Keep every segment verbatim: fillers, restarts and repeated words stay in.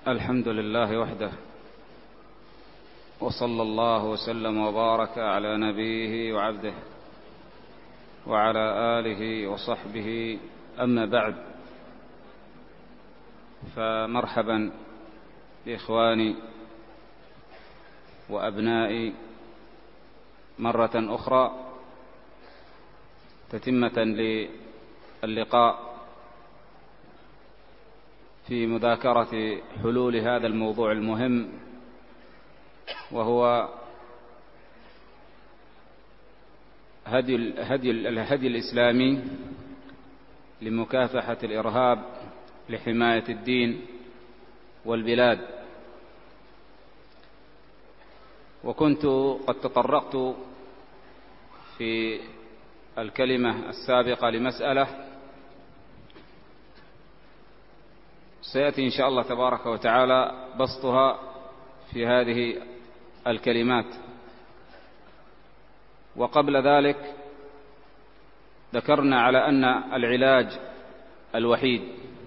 الحمد لله وحده، وصلى الله وسلم وبارك على نبيه وعبده وعلى آله وصحبه. أما بعد، فمرحبا بإخواني وأبنائي مرة أخرى، تتمة للقاء في مذاكرة حلول هذا الموضوع المهم، وهو هدي الهدي, الهدي الإسلامي لمكافحة الإرهاب لحماية الدين والبلاد. وكنت قد تطرقت في الكلمة السابقة لمسألة سيأتي إن شاء الله تبارك وتعالى بسطها في هذه الكلمات. وقبل ذلك ذكرنا على أن العلاج الوحيد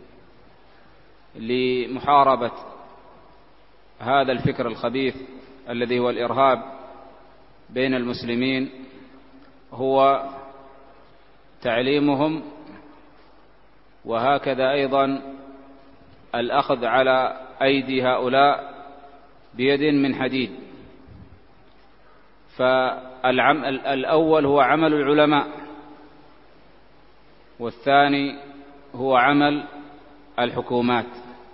لمحاربة هذا الفكر الخبيث الذي هو الإرهاب بين المسلمين هو تعليمهم، وهكذا أيضا الأخذ على أيدي هؤلاء بيد من حديد. فالأول هو عمل العلماء، والثاني هو عمل الحكومات.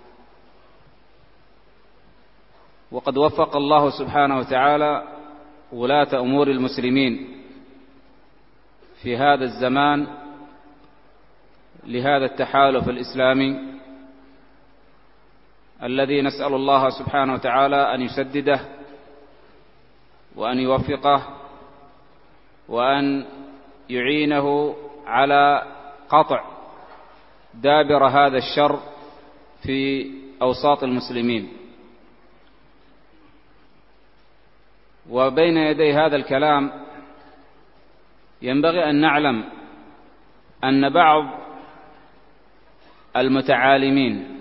وقد وفق الله سبحانه وتعالى ولاة أمور المسلمين في هذا الزمان لهذا التحالف الإسلامي الذي نسأل الله سبحانه وتعالى أن يسدده وأن يوفقه وأن يعينه على قطع دابر هذا الشر في أوساط المسلمين. وبين يدي هذا الكلام ينبغي أن نعلم أن بعض المتعالمين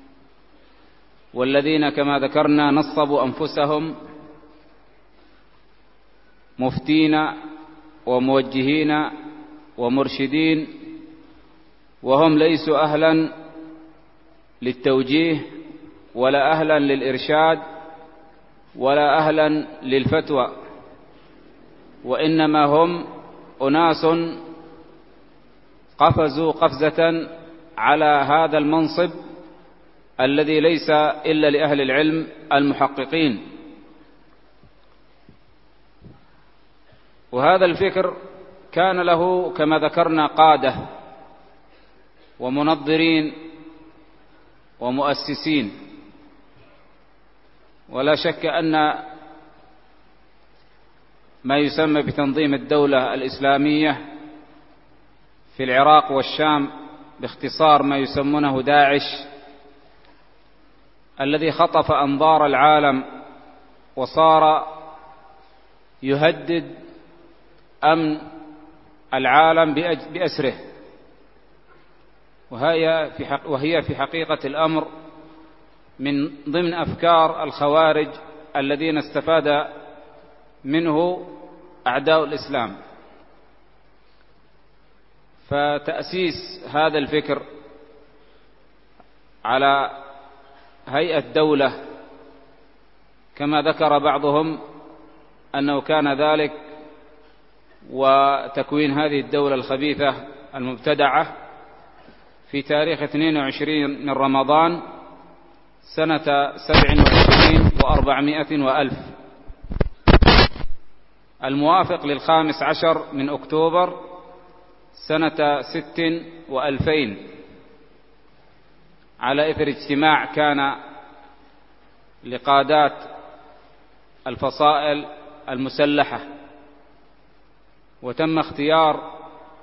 والذين كما ذكرنا نصبوا أنفسهم مفتين وموجهين ومرشدين، وهم ليسوا أهلا للتوجيه ولا أهلا للإرشاد ولا أهلا للفتوى، وإنما هم أناس قفزوا قفزة على هذا المنصب الذي ليس إلا لأهل العلم المحققين. وهذا الفكر كان له كما ذكرنا قادة ومنظرين ومؤسسين، ولا شك أن ما يسمى بتنظيم الدولة الإسلامية في العراق والشام، باختصار ما يسمونه داعش، الذي خطف أنظار العالم وصار يهدد أمن العالم بأسره، وهي في وهي في حقيقة الأمر من ضمن أفكار الخوارج الذين استفاد منه أعداء الإسلام. فتأسيس هذا الفكر على هيئة دولة كما ذكر بعضهم أنه كان ذلك، وتكوين هذه الدولة الخبيثة المبتدعة في تاريخ اثنين وعشرين من رمضان سنة سبع وعشرين وأربعمائة وألف، الموافق للخامس عشر من أكتوبر سنة ست وألفين، على إثر اجتماع كان لقادات الفصائل المسلحة، وتم اختيار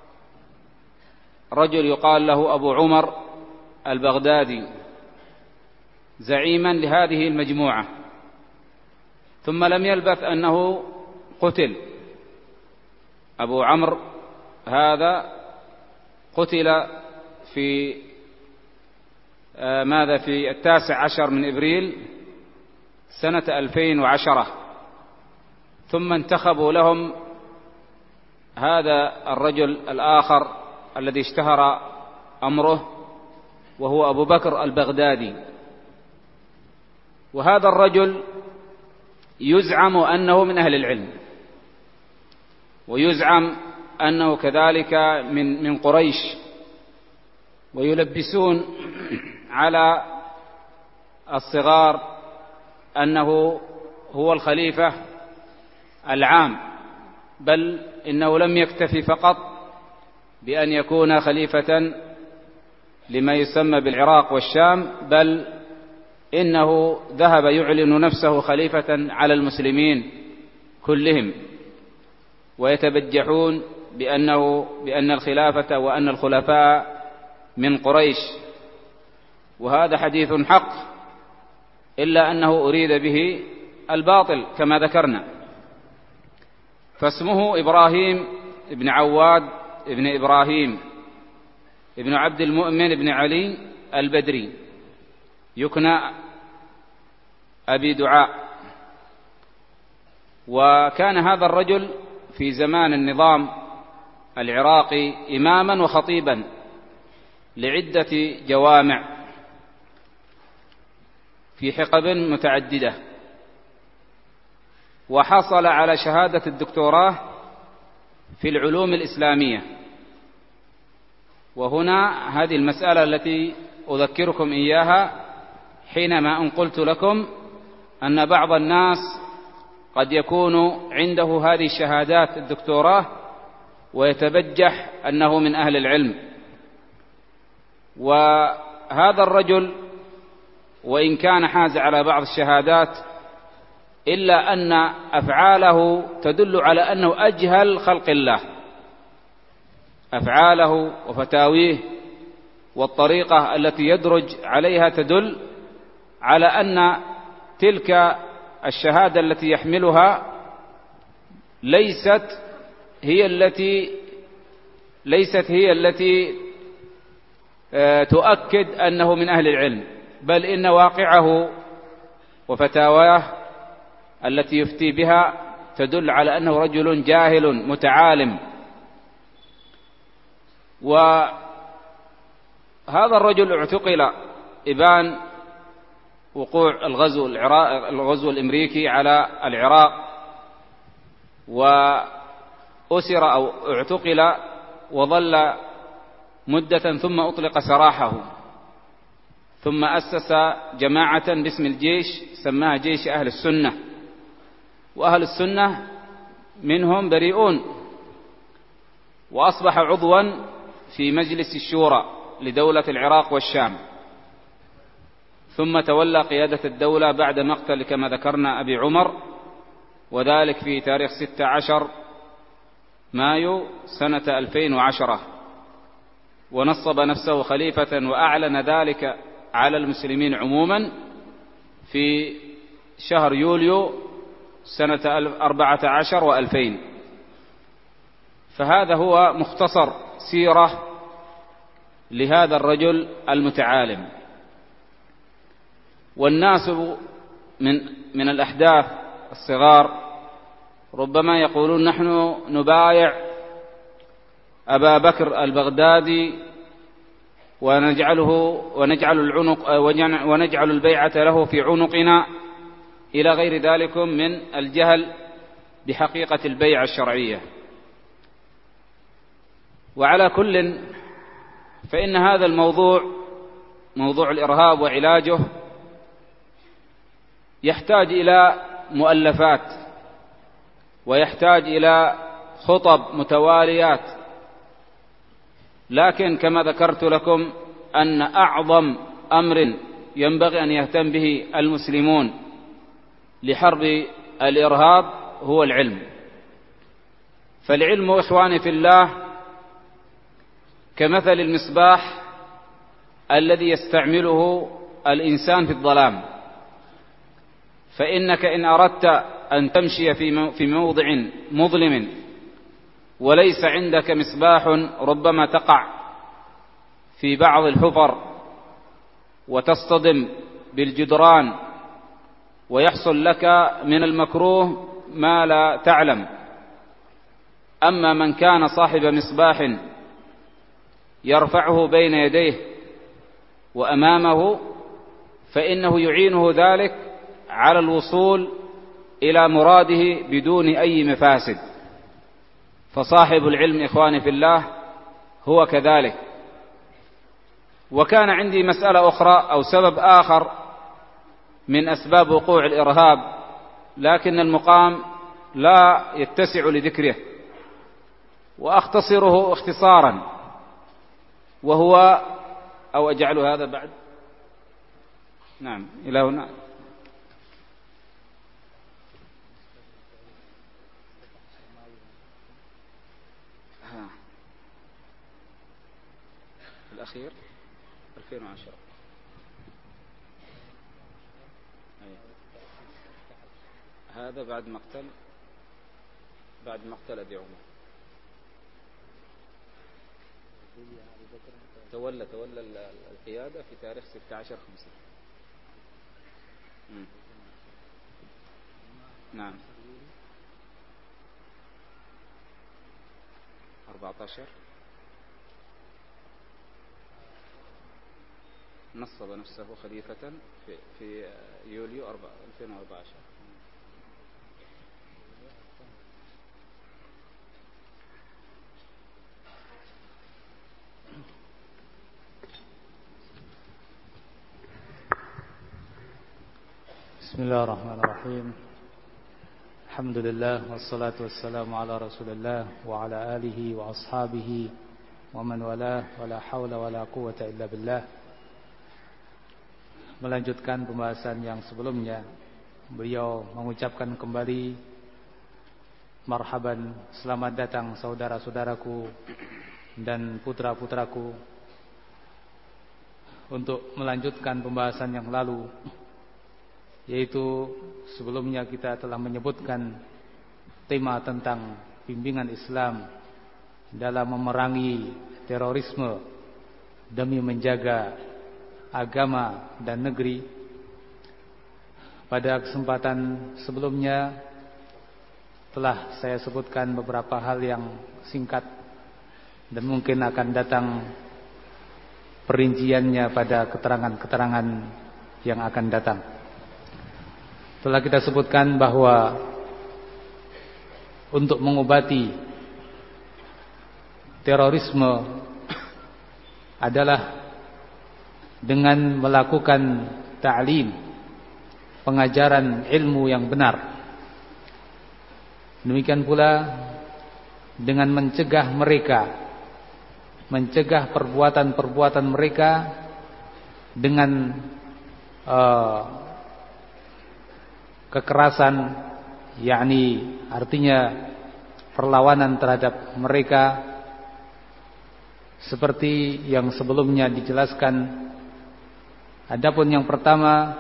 رجل يقال له أبو عمر البغدادي زعيما لهذه المجموعة، ثم لم يلبث أنه قتل. أبو عمرو هذا قتل في ماذا في التاسع عشر من إبريل سنة ألفين وعشرة، ثم انتخبوا لهم هذا الرجل الآخر الذي اشتهر أمره وهو أبو بكر البغدادي. وهذا الرجل يزعم أنه من أهل العلم، ويزعم أنه كذلك من من قريش، ويلبسون على الصغار أنه هو الخليفة العام، بل إنه لم يكتفي فقط بأن يكون خليفة لما يسمى بالعراق والشام، بل إنه ذهب يعلن نفسه خليفة على المسلمين كلهم، ويتبجحون بأنه بأن الخلافة وأن الخلفاء من قريش. وهذا حديث حق، إلا أنه أريد به الباطل كما ذكرنا. فاسمه إبراهيم ابن عواد ابن إبراهيم ابن عبد المؤمن ابن علي البدري، يكنى أبي دعاء. وكان هذا الرجل في زمان النظام العراقي إماما وخطيبا لعدة جوامع في حقب متعددة، وحصل على شهادة الدكتوراه في العلوم الإسلامية. وهنا هذه المسألة التي أذكركم إياها حينما أن قلت لكم أن بعض الناس قد يكون عنده هذه الشهادات الدكتوراه ويتبجح أنه من أهل العلم. وهذا الرجل وإن كان حاز على بعض الشهادات، إلا أن أفعاله تدل على أنه أجهل خلق الله. أفعاله وفتاويه والطريقة التي يدرج عليها تدل على أن تلك الشهادة التي يحملها ليست هي التي ليست هي التي تؤكد أنه من أهل العلم، بل إن واقعه وفتاواه التي يفتي بها تدل على أنه رجل جاهل متعالم. وهذا الرجل اعتقل إبان وقوع الغزو العراق الغزو الأمريكي على العراق، وأسر أو اعتقل وظل مدة ثم أطلق سراحه، ثم أسس جماعة باسم الجيش سماها جيش أهل السنة. وأهل السنة منهم بريئون، وأصبح عضوا في مجلس الشورى لدولة العراق والشام، ثم تولى قيادة الدولة بعد مقتل كما ذكرنا أبي عمر، وذلك في تاريخ ستة عشر مايو سنة ألفين وعشرة، ونصب نفسه خليفة وأعلن ذلك على المسلمين عموما في شهر يوليو سنة أربعة عشر وألفين. فهذا هو مختصر سيرة لهذا الرجل المتعالم. والناس من من الأحداث الصغار ربما يقولون نحن نبايع أبا بكر البغدادي ونجعله ونجعل العنق ونجعل البيعة له في عنقنا إلى غير ذلك من الجهل بحقيقة البيعة الشرعية. وعلى كل فإن هذا الموضوع موضوع الإرهاب وعلاجه يحتاج إلى مؤلفات، ويحتاج إلى خطب متواليات، لكن كما ذكرت لكم أن أعظم أمر ينبغي أن يهتم به المسلمون لحرب الإرهاب هو العلم. فالعلم إخواني في الله كمثل المصباح الذي يستعمله الإنسان في الظلام، فإنك إن أردت أن تمشي في موضع مظلم وليس عندك مصباح ربما تقع في بعض الحفر وتصطدم بالجدران ويحصل لك من المكروه ما لا تعلم. أما من كان صاحب مصباح يرفعه بين يديه وأمامه فإنه يعينه ذلك على الوصول إلى مراده بدون أي مفاسد. فصاحب العلم إخواني في الله هو كذلك. وكان عندي مسألة أخرى أو سبب آخر من أسباب وقوع الإرهاب، لكن المقام لا يتسع لذكره وأختصره اختصارا، وهو أو أجعل هذا بعد نعم إلى هنا. الأخير ألفين وعشرة. هذا بعد مقتل بعد مقتل أبي عمر. تولى تولى القيادة في تاريخ ستة عشر خمسة. نعم أربعة عشر نصب نفسه خليفة في في يوليو ألفين وأربعة عشر. بسم الله الرحمن الرحيم. الحمد لله والصلاة والسلام على رسول الله وعلى آله وأصحابه ومن والاه ولا حول ولا قوة إلا بالله. Melanjutkan pembahasan yang sebelumnya, beliau mengucapkan kembali marhaban, selamat datang saudara-saudaraku dan putra-putraku untuk melanjutkan pembahasan yang lalu, yaitu sebelumnya kita telah menyebutkan tema tentang bimbingan Islam dalam memerangi terorisme demi menjaga agama dan negeri. Pada kesempatan sebelumnya telah saya sebutkan beberapa hal yang singkat dan mungkin akan datang perinciannya pada keterangan-keterangan yang akan datang. Telah kita sebutkan bahwa untuk mengobati terorisme adalah dengan melakukan ta'lim, pengajaran ilmu yang benar. Demikian pula dengan mencegah mereka, mencegah perbuatan-perbuatan mereka dengan uh, kekerasan, yakni artinya perlawanan terhadap mereka, seperti yang sebelumnya dijelaskan. Adapun yang pertama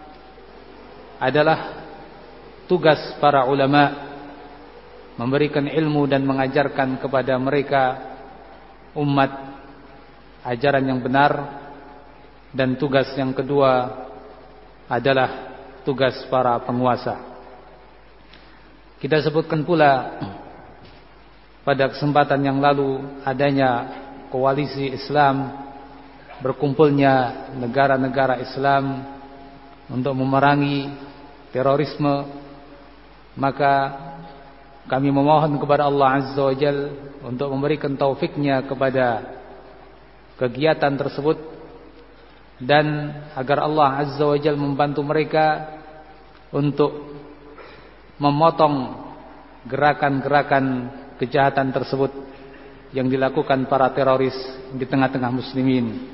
adalah tugas para ulama memberikan ilmu dan mengajarkan kepada mereka umat ajaran yang benar, dan tugas yang kedua adalah tugas para penguasa. Kita sebutkan pula pada kesempatan yang lalu adanya koalisi Islam, berkumpulnya negara-negara Islam untuk memerangi terorisme. Maka kami memohon kepada Allah Azza wa Jalla untuk memberikan taufiknya kepada kegiatan tersebut, dan agar Allah Azza wa Jalla membantu mereka untuk memotong gerakan-gerakan kejahatan tersebut yang dilakukan para teroris di tengah-tengah muslimin.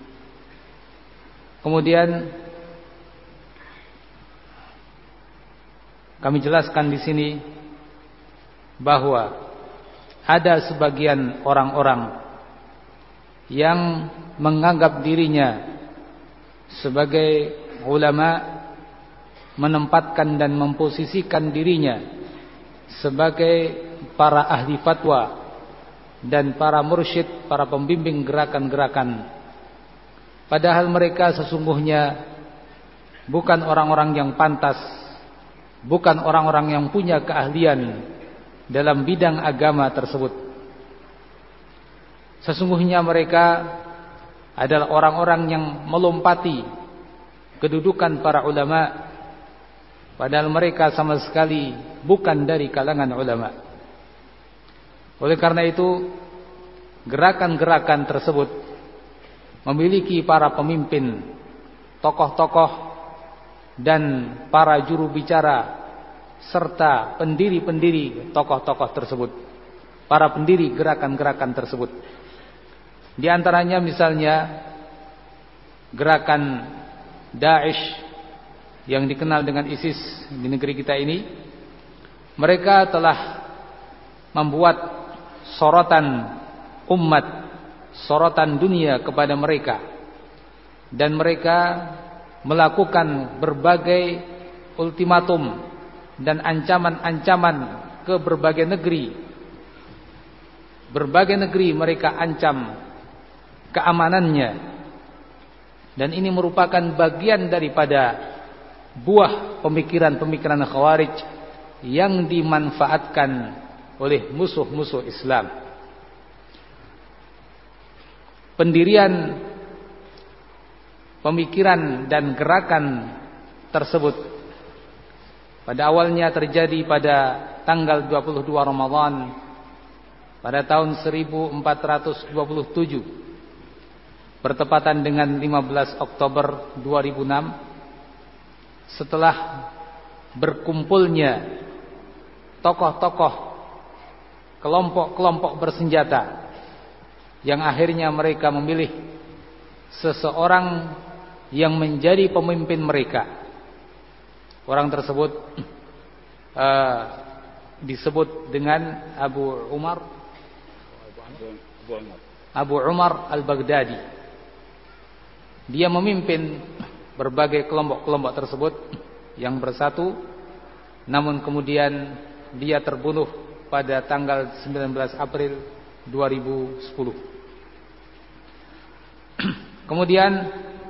Kemudian kami jelaskan di sini bahwa ada sebagian orang-orang yang menganggap dirinya sebagai ulama, menempatkan dan memposisikan dirinya sebagai para ahli fatwa dan para mursyid, para pembimbing gerakan-gerakan Padahal mereka sesungguhnya bukan orang-orang yang pantas, bukan orang-orang yang punya keahlian dalam bidang agama tersebut. Sesungguhnya mereka adalah orang-orang yang melompati kedudukan para ulama, padahal mereka sama sekali bukan dari kalangan ulama. Oleh karena itu, gerakan-gerakan tersebut memiliki para pemimpin, tokoh-tokoh, dan para juru bicara serta pendiri-pendiri tokoh-tokoh tersebut, para pendiri gerakan-gerakan tersebut. Di antaranya misalnya gerakan Daesh yang dikenal dengan ISIS di negeri kita ini. Mereka telah membuat sorotan umat, sorotan dunia kepada mereka, dan mereka melakukan berbagai ultimatum dan ancaman-ancaman ke berbagai negeri. Berbagai negeri mereka ancam keamanannya, dan ini merupakan bagian daripada buah pemikiran-pemikiran Khawarij yang dimanfaatkan oleh musuh-musuh Islam. Pendirian pemikiran dan gerakan tersebut pada awalnya terjadi pada tanggal dua puluh dua Ramadan pada tahun seribu empat ratus dua puluh tujuh, bertepatan dengan lima belas Oktober dua ribu enam, setelah berkumpulnya tokoh-tokoh kelompok-kelompok bersenjata yang akhirnya mereka memilih seseorang yang menjadi pemimpin mereka. Orang tersebut uh, disebut dengan Abu Umar Abu Umar Al-Baghdadi. Dia memimpin berbagai kelompok-kelompok tersebut yang bersatu, namun kemudian dia terbunuh pada tanggal sembilan belas April dua ribu sepuluh. Kemudian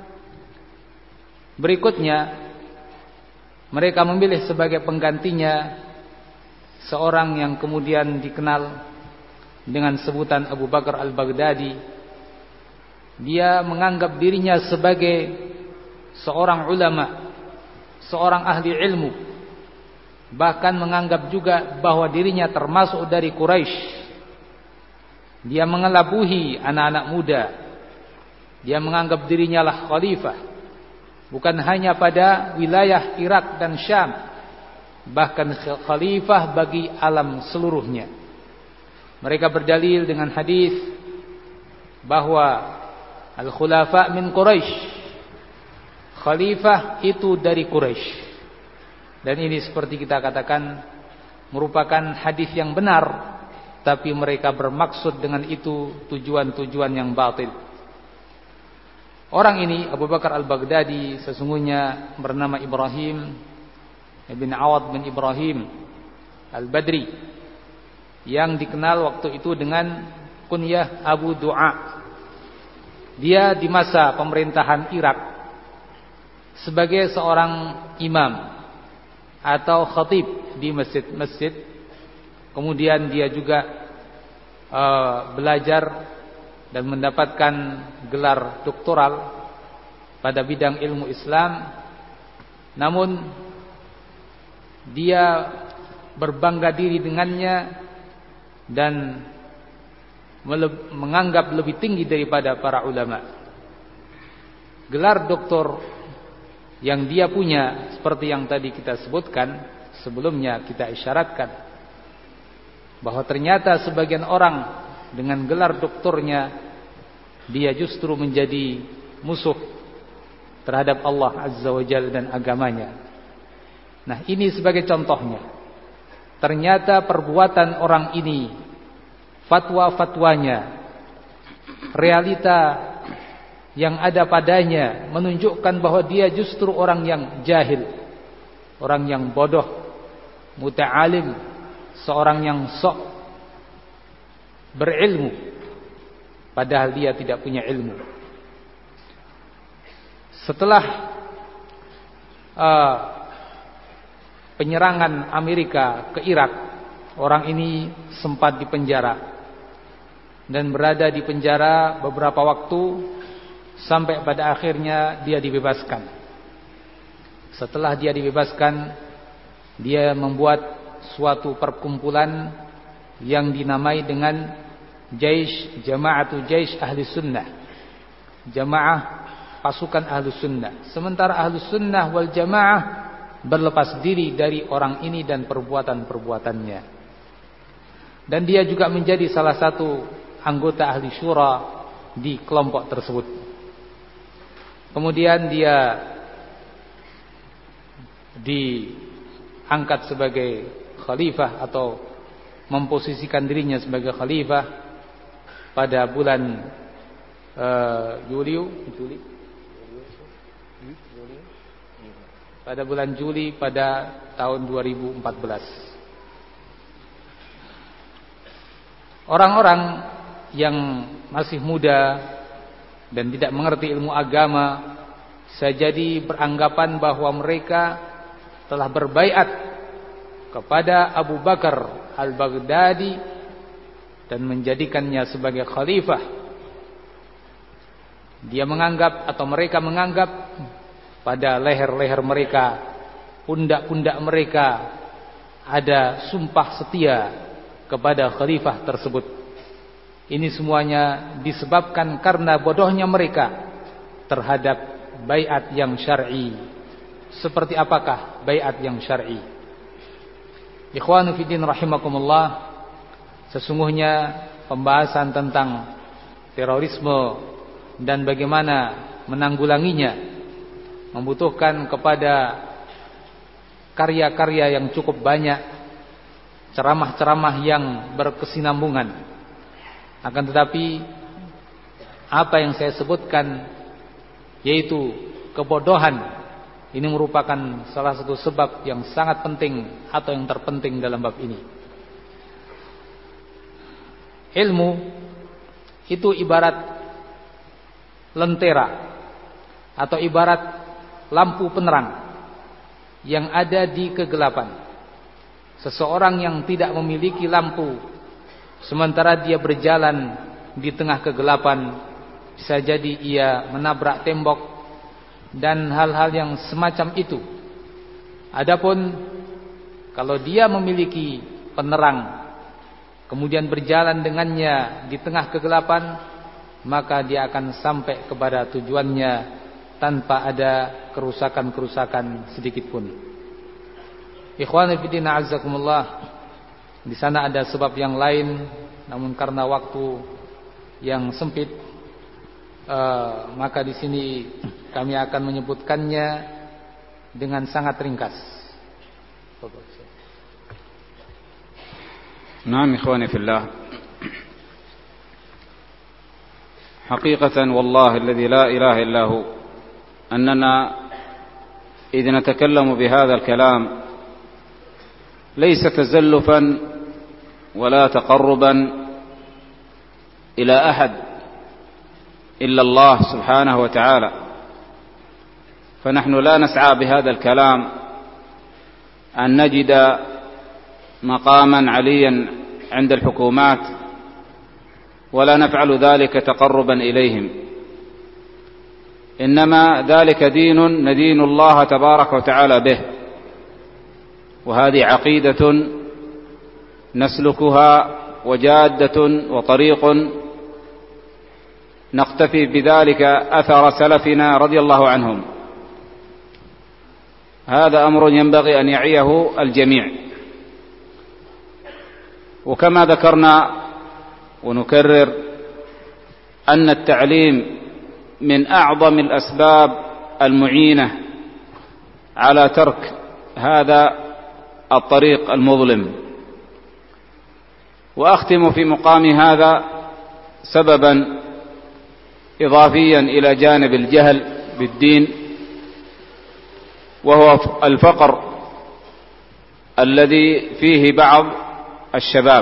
berikutnya mereka memilih sebagai penggantinya seorang yang kemudian dikenal dengan sebutan Abu Bakar Al-Baghdadi. Dia menganggap dirinya sebagai seorang ulama, seorang ahli ilmu, bahkan menganggap juga bahwa dirinya termasuk dari Quraisy. Dia mengelabuhi anak-anak muda. Dia menganggap dirinya lah khalifah, bukan hanya pada wilayah Irak dan Syam, bahkan khalifah bagi alam seluruhnya. Mereka berdalil dengan hadis bahwa al-khulafa min Quraisy, khalifah itu dari Quraisy. Dan ini seperti kita katakan merupakan hadis yang benar, tapi mereka bermaksud dengan itu tujuan-tujuan yang batil. Orang ini, Abu Bakar Al-Baghdadi, sesungguhnya bernama Ibrahim bin Awad bin Ibrahim Al-Badri, yang dikenal waktu itu dengan kunyah Abu Du'a. Dia di masa pemerintahan Irak sebagai seorang imam atau khatib di masjid-masjid. Kemudian dia juga uh, belajar dan mendapatkan gelar doktoral pada bidang ilmu Islam. Namun dia berbangga diri dengannya dan menganggap lebih tinggi daripada para ulama. Gelar doktor yang dia punya, seperti yang tadi kita sebutkan sebelumnya, kita isyaratkan bahwa ternyata sebagian orang dengan gelar doktornya dia justru menjadi musuh terhadap Allah Azza wa Jalla dan agamanya. Nah, ini sebagai contohnya. Ternyata perbuatan orang ini, fatwa-fatwanya, realita yang ada padanya menunjukkan bahwa dia justru orang yang jahil, orang yang bodoh, muta'alim, seorang yang sok berilmu, padahal dia tidak punya ilmu. Setelah uh, penyerangan Amerika ke Irak, orang ini sempat dipenjara dan berada di penjara beberapa waktu sampai pada akhirnya dia dibebaskan. Setelah dia dibebaskan, dia membuat suatu perkumpulan yang dinamai dengan Jaish Jama'atu Jaish Ahli Sunnah, Jamaah pasukan Ahli Sunnah. Sementara Ahli Sunnah wal Jamaah berlepas diri dari orang ini dan perbuatan-perbuatannya. Dan dia juga menjadi salah satu anggota Ahli Syura di kelompok tersebut. Kemudian dia diangkat sebagai khalifah atau memposisikan dirinya sebagai khalifah pada bulan uh, Juli, Juli, pada bulan Juli pada tahun dua ribu empat belas. Orang-orang yang masih muda dan tidak mengerti ilmu agama bisa jadi beranggapan bahwa mereka telah berbaiat kepada Abu Bakar Al-Baghdadi dan menjadikannya sebagai khalifah. Dia menganggap atau mereka menganggap pada leher-leher mereka, pundak-pundak mereka ada sumpah setia kepada khalifah tersebut. Ini semuanya disebabkan karena bodohnya mereka terhadap baiat yang syar'i. Seperti apakah baiat yang syar'i? Ikhwanu fiddin rahimakumullah, sesungguhnya pembahasan tentang terorisme dan bagaimana menanggulanginya membutuhkan kepada karya-karya yang cukup banyak, ceramah-ceramah yang berkesinambungan. Akan tetapi apa yang saya sebutkan, yaitu kebodohan, ini merupakan salah satu sebab yang sangat penting atau yang terpenting dalam bab ini. Ilmu itu ibarat lentera atau ibarat lampu penerang yang ada di kegelapan. Seseorang yang tidak memiliki lampu sementara dia berjalan di tengah kegelapan, bisa jadi ia menabrak tembok dan hal-hal yang semacam itu. Adapun kalau dia memiliki penerang kemudian berjalan dengannya di tengah kegelapan, maka dia akan sampai kepada tujuannya tanpa ada kerusakan-kerusakan sedikit pun. Ikhwani fillah azakumullah, di sana ada sebab yang lain, namun karena waktu yang sempit, uh, maka di sini kami akan menyebutkannya dengan sangat ringkas. نعم إخواني في الله، حقيقة والله الذي لا إله إلا هو أننا إذ نتكلم بهذا الكلام ليس تزلفا ولا تقربا إلى أحد إلا الله سبحانه وتعالى، فنحن لا نسعى بهذا الكلام أن نجد مقاما عليا عند الحكومات، ولا نفعل ذلك تقربا إليهم، إنما ذلك دين ندين الله تبارك وتعالى به، وهذه عقيدة نسلكها وجادة وطريق نقتفي بذلك أثر سلفنا رضي الله عنهم. هذا أمر ينبغي أن يعيه الجميع. وكما ذكرنا ونكرر أن التعليم من أعظم الأسباب المعينة على ترك هذا الطريق المظلم. وأختم في مقام هذا سببا إضافيا إلى جانب الجهل بالدين، وهو الفقر الذي فيه بعض الشباب.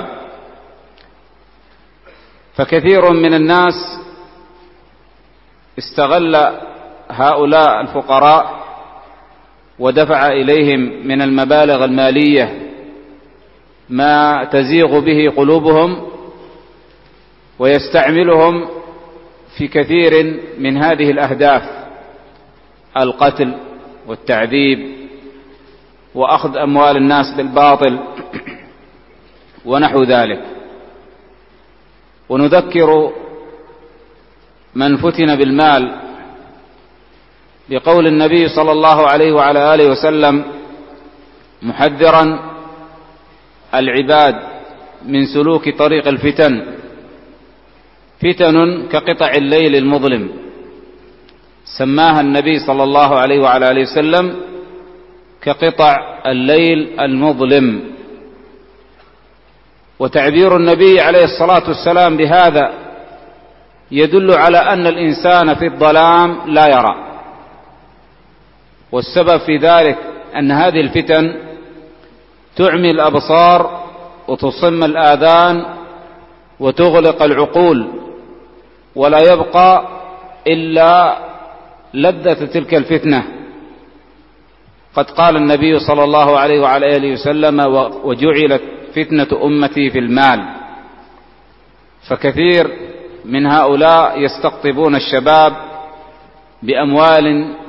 فكثير من الناس استغل هؤلاء الفقراء ودفع إليهم من المبالغ المالية ما تزيغ به قلوبهم، ويستعملهم في كثير من هذه الأهداف: القتل والتعذيب وأخذ أموال الناس بالباطل ونحو ذلك. ونذكر من فتن بالمال بقول النبي صلى الله عليه وعلى آله وسلم محذرا العباد من سلوك طريق الفتن: فتن كقطع الليل المظلم. سماها النبي صلى الله عليه وعلى آله وسلم كقطع الليل المظلم. وتعبير النبي عليه الصلاة والسلام بهذا يدل على أن الإنسان في الظلام لا يرى، والسبب في ذلك أن هذه الفتن تعمي الأبصار وتصم الآذان وتغلق العقول، ولا يبقى إلا لذة تلك الفتنة. قد قال النبي صلى الله عليه وعلى آله وسلم: وجعلت فتنة أمتي في المال. فكثير من هؤلاء يستقطبون الشباب بأموال